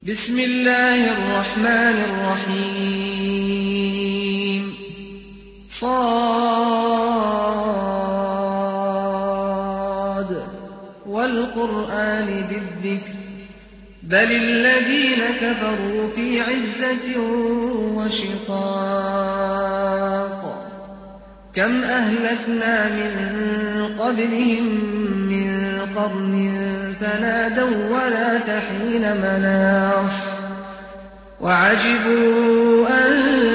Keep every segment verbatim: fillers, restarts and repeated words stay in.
بسم الله الرحمن الرحيم صاد والقرآن بالذكر بل الذين كفروا في عزة وشقاق كم أهلكنا من قبلهم من قرن فنادوا ولا تحين مناص وعجبوا أن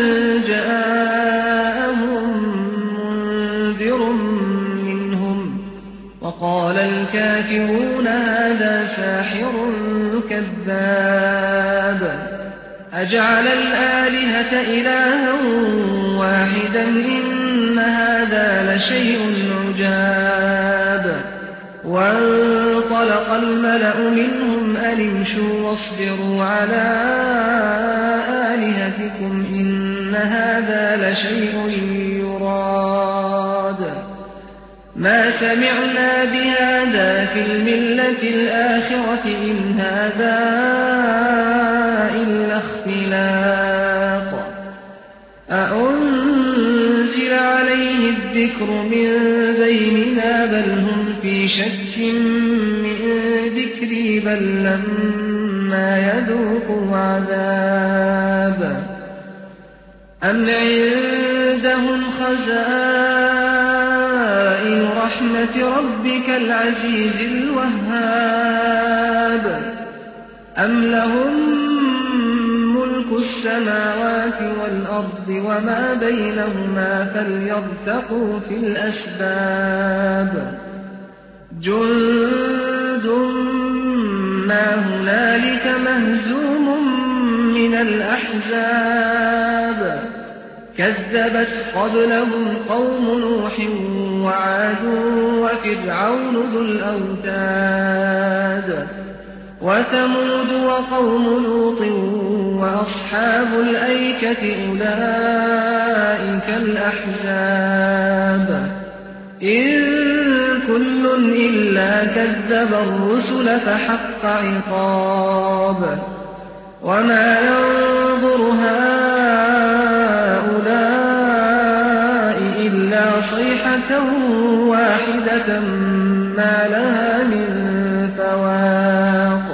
جاءهم منذر منهم وقال الكافرون هذا ساحر كذاب أجعل الآلهة إلها واحدا إن هذا لشيء عجاب وانطلق الملأ منهم أن امشوا واصبروا على آلهتكم إن هذا لشيء يراد ما سمعنا بهذا في الملة الآخرة إن هذا إلا اختلاق أأنزل عليه الذكر من بيننا بل هم في شك من ذكري بل لما يذوقوا عذاب أم عندهم خزائن رحمة ربك العزيز الوهاب أم لهم ملك السماوات والأرض وما بينهما فليرتقوا في الأسباب جند ما هنالك مهزوم من الأحزاب كذبت قبلهم قوم نوح وعاد وفرعون ذو الأوتاد وثمود وقوم لوط وأصحاب الأيكة أولئك الأحزاب إن كل إلا كذب الرسل فحق عقاب وما ينظر هؤلاء إلا صيحة واحدة ما لها من فواق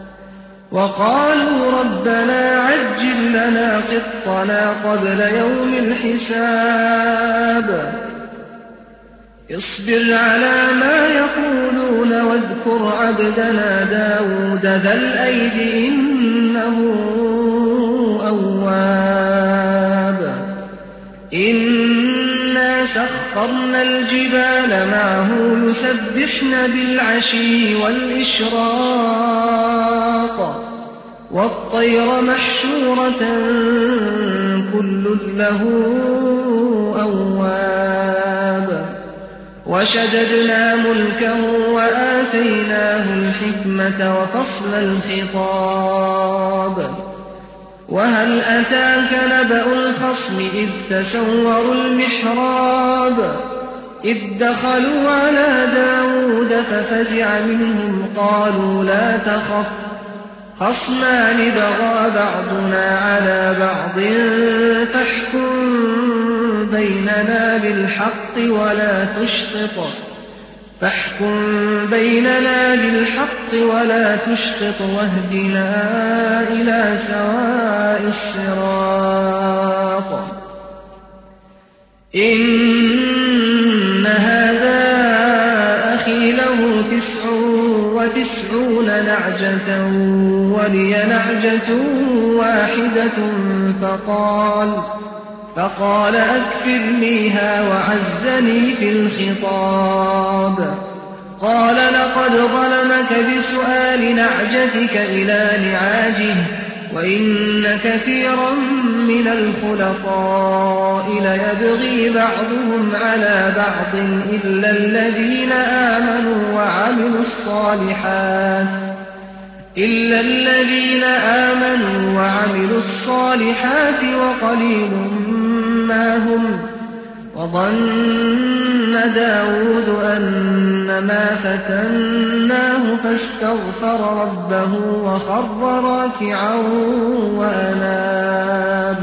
وقالوا ربنا عجل لنا قطنا قبل يوم الحساب اصبر على ما يقولون واذكر عبدنا داود ذا الأيد إنه أواب إنا سخرنا الجبال معه يسبحن بالعشي والإشراق والطير محشورة كل له أواب وشددنا ملكه وآتيناه الحكمة وفصل الخطاب وهل أتاك نبأ الخصم إذ تسوروا المحراب إذ دخلوا على داود ففزع منهم قالوا لا تخف خصمان بغى بعضنا على بعض فاحكم بيننا بالحق ولا تشطط فاحكم بيننا بالحق ولا تشطط واهدنا إلى سواء الصراط إن هذا أخي له تسع وتسعون نعجة ولي نعجة واحدة فقال فقال أكفرنيها وعزني في الخطاب قال لقد ظلمك بسؤال نعجتك إلى نعاجه وإن كثيرا من الخلطاء ليبغي بعضهم على بعض إلا الذين آمنوا وعملوا الصالحات إلا الذين آمنوا وعملوا الصالحات وقليل ما هم وظن داود أنما فتناه فاستغفر ربه وخر راكعا وأناب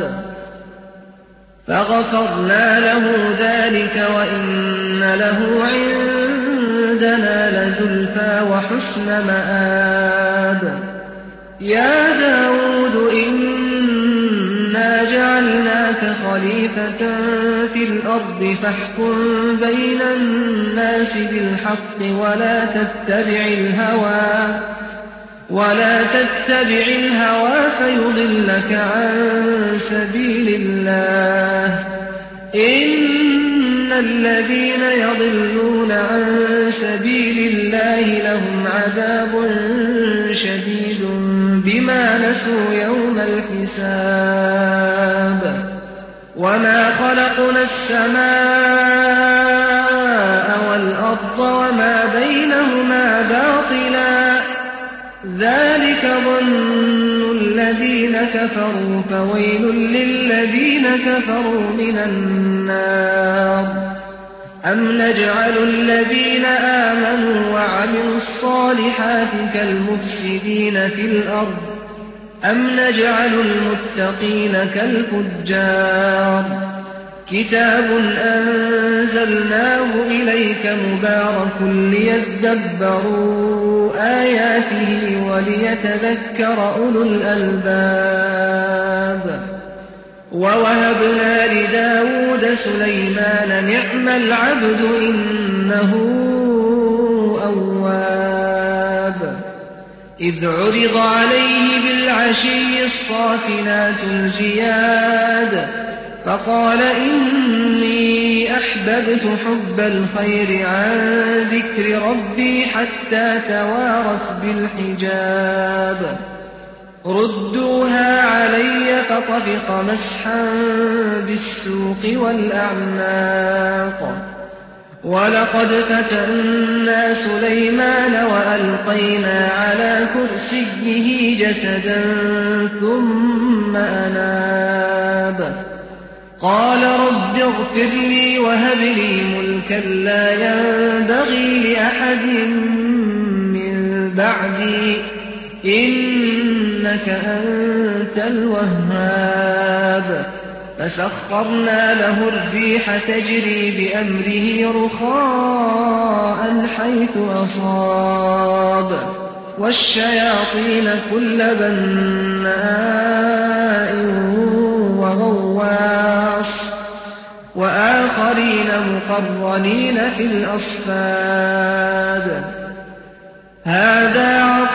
فغفرنا له ذلك وإن له عندنا لزلفى وحسن مآب يا داود إنا جعلناك خليفة في الأرض فاحكم بين الناس بالحق ولا تتبع الهوى ولا تتبع الهوى فيضلك عن سبيل الله إن الذين يضلون عن سبيل الله لهم عذاب شديد بما نسوا يوم الحساب وما خلقنا السماء والأرض وما بينهما باطلا ذلك ظن الذين كفروا فويل للذين كفروا من النار أم نجعل الذين آمنوا وعملوا الصالحات كالمفسدين في الأرض أم نجعل المتقين كالفجار كتاب أنزلناه إليك مبارك ليدبروا آياته وليتذكر أولو الألباب ووهبنا لداود سليمان نعم العبد إنه أواب إذ عرض عليه بالعشي الصافنات الجياد فقال إني أحببت حب الخير عن ذكر ربي حتى توارت بالحجاب ردوها علي فطفق مسحا بالسوق والأعناق ولقد فتنا سليمان وألقينا على كرسيه جسدا ثم أناب قال رب اغفر لي وهب لي ملكا لا ينبغي لأحد من بعدي إنك أنت الوهاب فسخرنا له الريح تجري بأمره رخاء حيث أصاب والشياطين كل بناء وغواص وآخرين مقرنين في الأصفاد هذا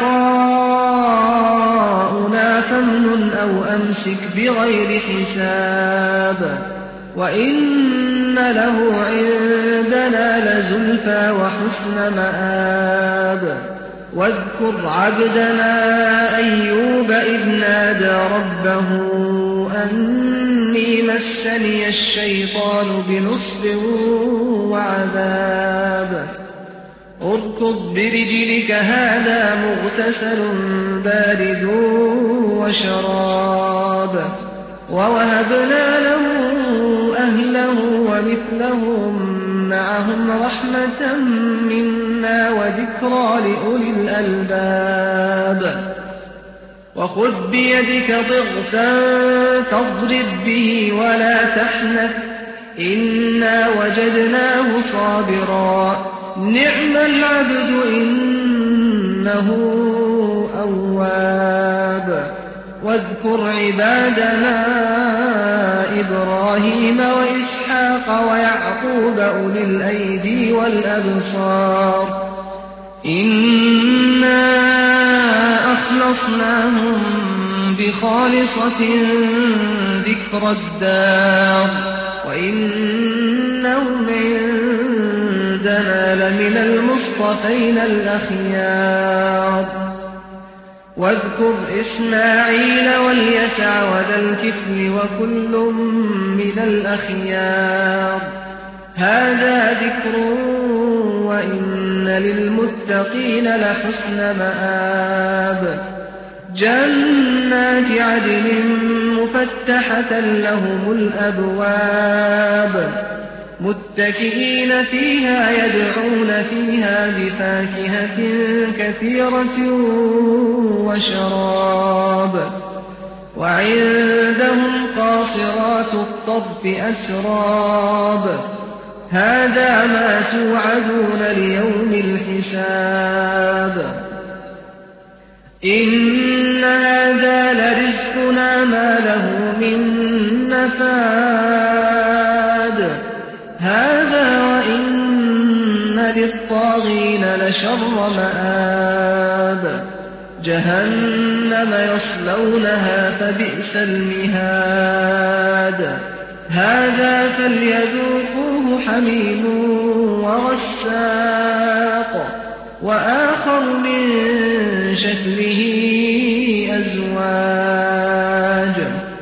عطاؤنا فامنن أو أمسك بغير حساب وإن له عندنا لزلفى وحسن مآب واذكر عبدنا أيوب إذ نادى ربه أني مسني الشيطان بنصب وعذاب اركض برجلك هذا مغتسل بارد وشراب ووهبنا له أهله ومثلهم معهم رحمة منا وذكرى لأولي الألباب وخذ بيدك ضغثا تضرب به ولا تحنث إنا وجدناه صابرا نعم العبد إنه أواب واذكر عبادنا إبراهيم وإسحاق ويعقوب أولي الأيدي والأبصار إنا أخلصناهم بخالصة ذكر الدار وإنهم عندنا لمن المصطفين الأخيار واذكر إسماعيل واليسع وذا الكفل وكل من الأخيار هذا ذكر وإن للمتقين لحسن مآب جنات عدن مفتحة لهم الأبواب متكئين فيها يدعون فيها بفاكهة كثيرة وشراب وعندهم قاصرات الطرف أتراب هذا ما توعدون ليوم الحساب إن هذا لرزقنا ما له من نفاد هذا وإن للطاغين لشر مآب جهنم يصلونها فبئس المهاد هذا فليذوقوه حميم وغساق وآخر من شكله أزواج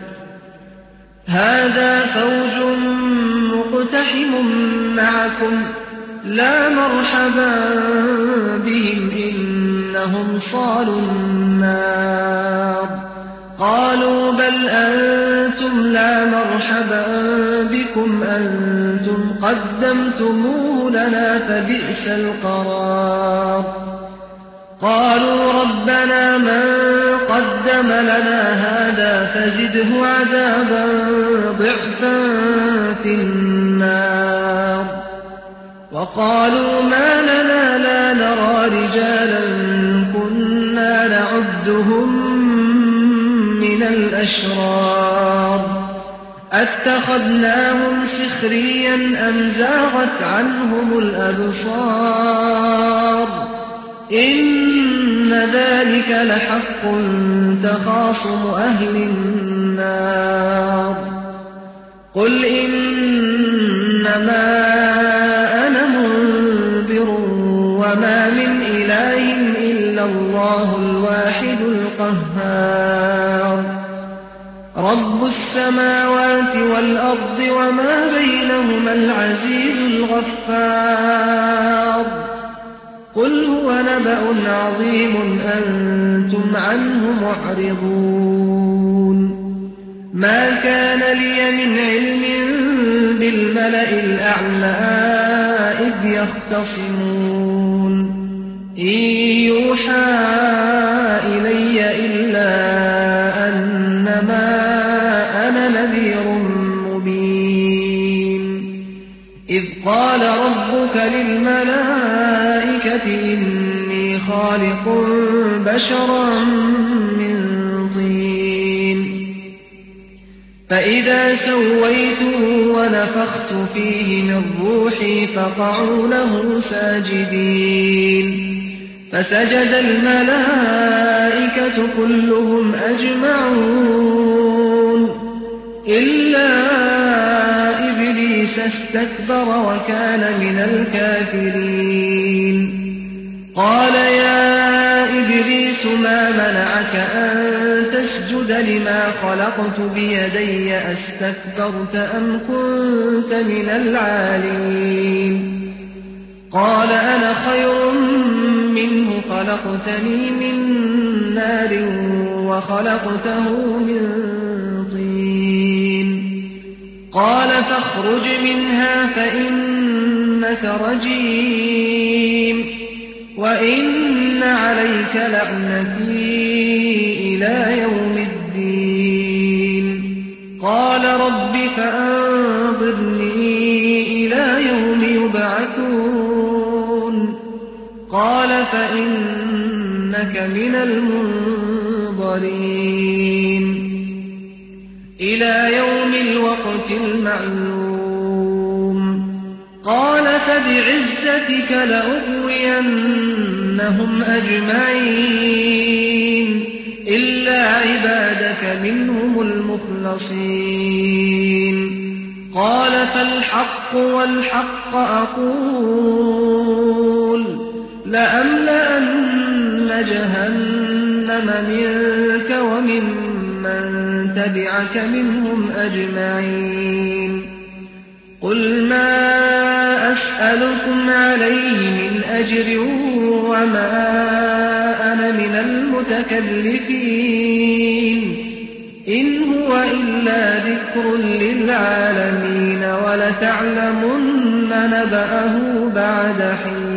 هذا فوج مقتحم معكم لا مرحبا بهم إنهم صالوا النار قالوا بل أنتم لا مرحبا بكم أنتم قدمتموه لنا فبئس القرار قالوا ربنا من قدم لنا هذا فزده عذابا ضعفا في النار وقالوا ما لنا لا نرى رجالا كنا نعدهم من الأشرار أتخذناهم سخريا أم زاغت عنهم الأبصار إن ذلك لحق تخاصم أهل النار قل إنما أنا منذر وما من إله إلا الله الواحد القهار رب السماوات والأرض وما بينهما العزيز الغفار قل هو نبأ عظيم أنتم عنه معرضون ما كان لي من علم بالملأ الأعلى إذ يختصمون إن يوحى إلي إلا أنما أنا نذير مبين إذ قال ربك للملائكة إني خالق بشرا من طين فإذا سويته ونفخت فيه من روحي فقعوا له ساجدين فسجد الملائكة كلهم أجمعون إلا إبليس استكبر وكان من الكافرين قال يا إبليس ما منعك أن تسجد لما خلقت بيدي أستكبرت أم كنت من العالين قال أنا خير منه خلقتني من نار وخلقته من طين قال فاخرج منها فإنك رجيم وإن عليك لعنتي إلى يوم الدين قال رب فأنظرني إلى يوم يبعثون قال فإنك من المنظرين إلى يوم الوقت المعلوم قال فبعزتك لأغوينهم أجمعين إلا عبادك منهم المخلصين قال فالحق والحق أقول لأملأن جهنم منك وممن تبعك منهم أجمعين قل ما أسألكم عليه من أجر وما أنا من المتكلفين إن هو إلا ذكر للعالمين ولتعلمن نبأه بعد حين